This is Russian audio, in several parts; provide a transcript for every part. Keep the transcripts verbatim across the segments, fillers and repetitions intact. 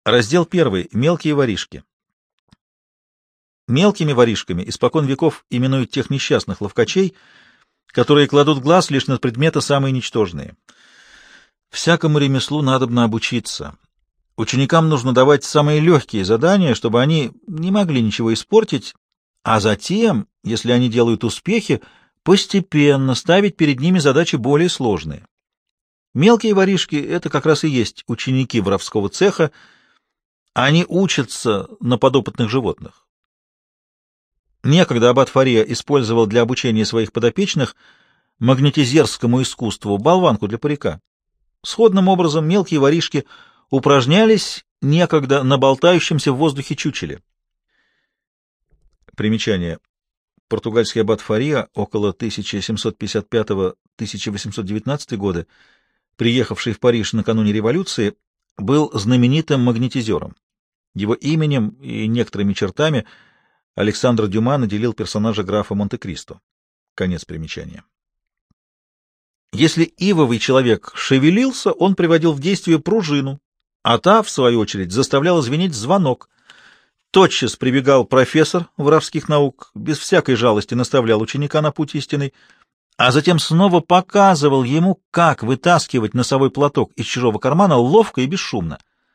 Раздел первый. Мелкие воришки. Мелкими воришками испокон веков именуют тех несчастных ловкачей, которые кладут глаз лишь на предметы самые ничтожные. Всякому ремеслу надобно обучиться. Ученикам нужно давать самые легкие задания, чтобы они не могли ничего испортить, а затем, если они делают успехи, постепенно ставить перед ними задачи более сложные. Мелкие воришки — это как раз и есть ученики воровского цеха. Они учатся на подопытных животных. Некогда аббат Фария использовал для обучения своих подопечных магнетизерскому искусству болванку для парика. Сходным образом мелкие воришки упражнялись некогда на болтающемся в воздухе чучеле. Примечание. Португальский аббат Фария около тысяча семьсот пятьдесят пятого — тысяча восемьсот девятнадцатый годы, приехавший в Париж накануне революции, был знаменитым магнетизером. Его именем и некоторыми чертами Александр Дюма наделил персонажа графа Монте-Кристо. Конец примечания. Если ивовый человек шевелился, он приводил в действие пружину, а та, в свою очередь, заставляла звенеть звонок. Тотчас прибегал профессор воровских наук, без всякой жалости наставлял ученика на путь истинный, а затем снова показывал ему, как вытаскивать носовой платок из чужого кармана ловко и бесшумно.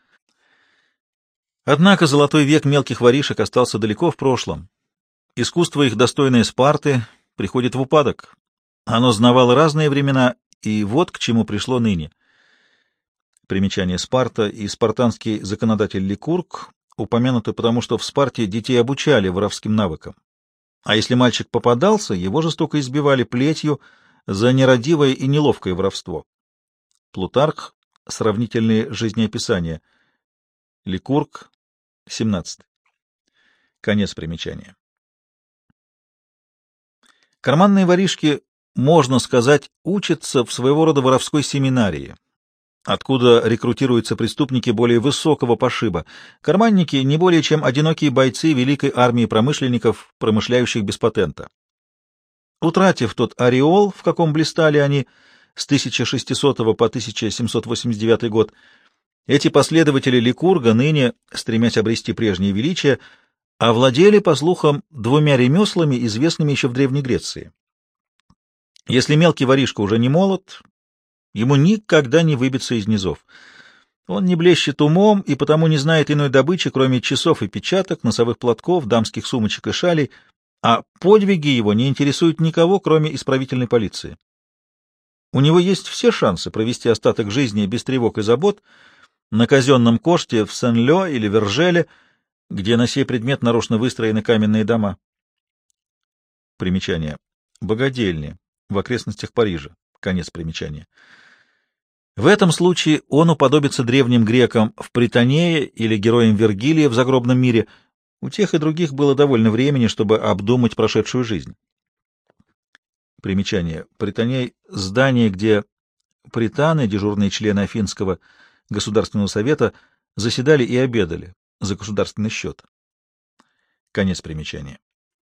Однако золотой век мелких воришек остался далеко в прошлом. Искусство их, достойное Спарты, приходит в упадок. Оно знавало разные времена, и вот к чему пришло ныне. Примечание. Спарта и спартанский законодатель Ликург упомянуты потому, что в Спарте детей обучали воровским навыкам. А если мальчик попадался, его жестоко избивали плетью за нерадивое и неловкое воровство. Плутарх. Сравнительные жизнеописания. Ликург. семнадцать. Конец примечания. Карманные воришки, можно сказать, учатся в своего рода воровской семинарии, откуда рекрутируются преступники более высокого пошиба. Карманники не более чем одинокие бойцы великой армии промышленников, промышляющих без патента. Утратив тот ореол, в каком блистали они с тысяча шестисотого по тысяча семьсот восемьдесят девятый год, эти последователи Ликурга, ныне, стремясь обрести прежнее величие, овладели, по слухам, двумя ремеслами, известными еще в Древней Греции. Если мелкий воришка уже не молод, ему никогда не выбиться из низов. Он не блещет умом и потому не знает иной добычи, кроме часов и печаток, носовых платков, дамских сумочек и шалей, а подвиги его не интересуют никого, кроме исправительной полиции. У него есть все шансы провести остаток жизни без тревог и забот на казенном коште в Сен-Лё или Вержеле, где на сей предмет нарочно выстроены каменные дома. Примечание. Богадельни в окрестностях Парижа. Конец примечания. В этом случае он уподобится древним грекам в Притонее или героям Вергилия в загробном мире. У тех и других было довольно времени, чтобы обдумать прошедшую жизнь. Примечание. Притоней — здание, где пританы, дежурные члены Афинского государственного совета, заседали и обедали за государственный счет. Конец примечания.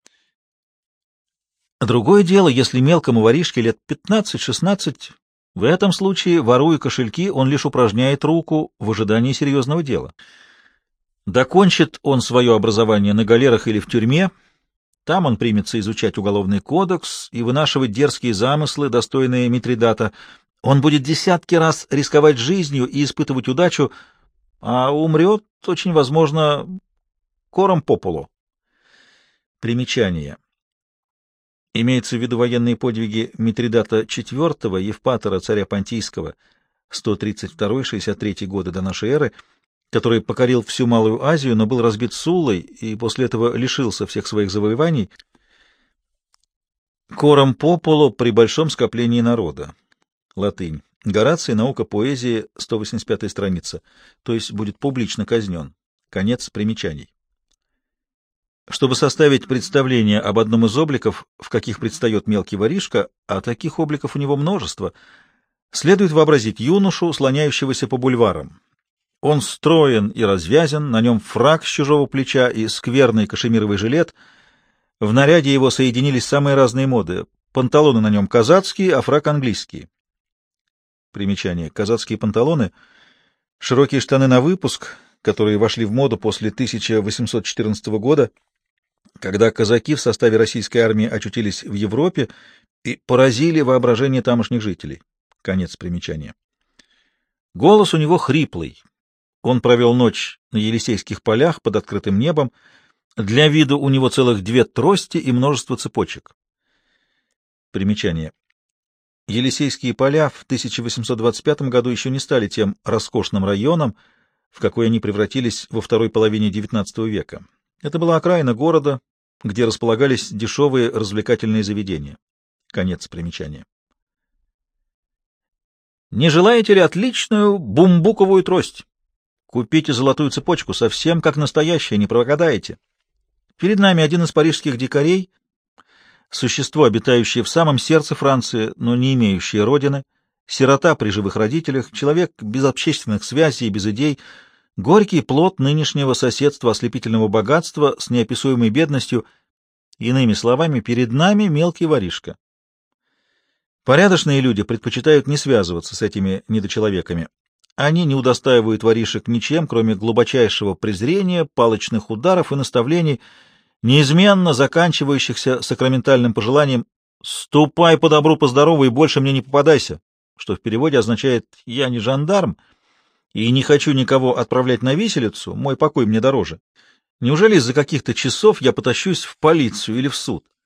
Другое дело, если мелкому воришке лет пятнадцать-шестнадцать, в этом случае, воруя кошельки, он лишь упражняет руку в ожидании серьезного дела. Докончит он свое образование на галерах или в тюрьме, там он примется изучать уголовный кодекс и вынашивать дерзкие замыслы, достойные Митридата. Он будет десятки раз рисковать жизнью и испытывать удачу, а умрет, очень возможно, кором популу. Примечание. Имеется в виду военные подвиги Митридата четвёртого, Евпатора, царя Понтийского, сто тридцать второй — шестьдесят третий годы до нашей эры, который покорил всю Малую Азию, но был разбит Суллой и после этого лишился всех своих завоеваний. Кором популу при большом скоплении народа. Латынь. Гораций, наука поэзии, сто восемьдесят пятая страница, то есть будет публично казнен. Конец примечаний. Чтобы составить представление об одном из обликов, в каких предстает мелкий воришка, а таких обликов у него множество, следует вообразить юношу, слоняющегося по бульварам. Он строен и развязен, на нем фрак с чужого плеча и скверный кашемировый жилет. В наряде его соединились самые разные моды. Панталоны на нем казацкие, а фрак английский. Примечание. Казацкие панталоны — широкие штаны на выпуск, которые вошли в моду после тысяча восемьсот четырнадцатого года, когда казаки в составе российской армии очутились в Европе и поразили воображение тамошних жителей. Конец примечания. Голос у него хриплый. Он провел ночь на Елисейских полях под открытым небом. Для виду у него целых две трости и множество цепочек. Примечание. Елисейские поля в тысяча восемьсот двадцать пятом году еще не стали тем роскошным районом, в какой они превратились во второй половине девятнадцатого века. Это была окраина города, где располагались дешевые развлекательные заведения. Конец примечания. Не желаете ли отличную бумбуковую трость? Купите золотую цепочку, совсем как настоящая, не прогадаете. Перед нами один из парижских дикарей, существо, обитающее в самом сердце Франции, но не имеющее родины, сирота при живых родителях, человек без общественных связей и без идей, горький плод нынешнего соседства ослепительного богатства с неописуемой бедностью, иными словами, перед нами мелкий воришка. Порядочные люди предпочитают не связываться с этими недочеловеками. Они не удостаивают воришек ничем, кроме глубочайшего презрения, палочных ударов и наставлений, неизменно заканчивающихся сакраментальным пожеланием «ступай по добру, по здорову и больше мне не попадайся», что в переводе означает «я не жандарм и не хочу никого отправлять на виселицу, мой покой мне дороже. Неужели из-за каких-то часов я потащусь в полицию или в суд?»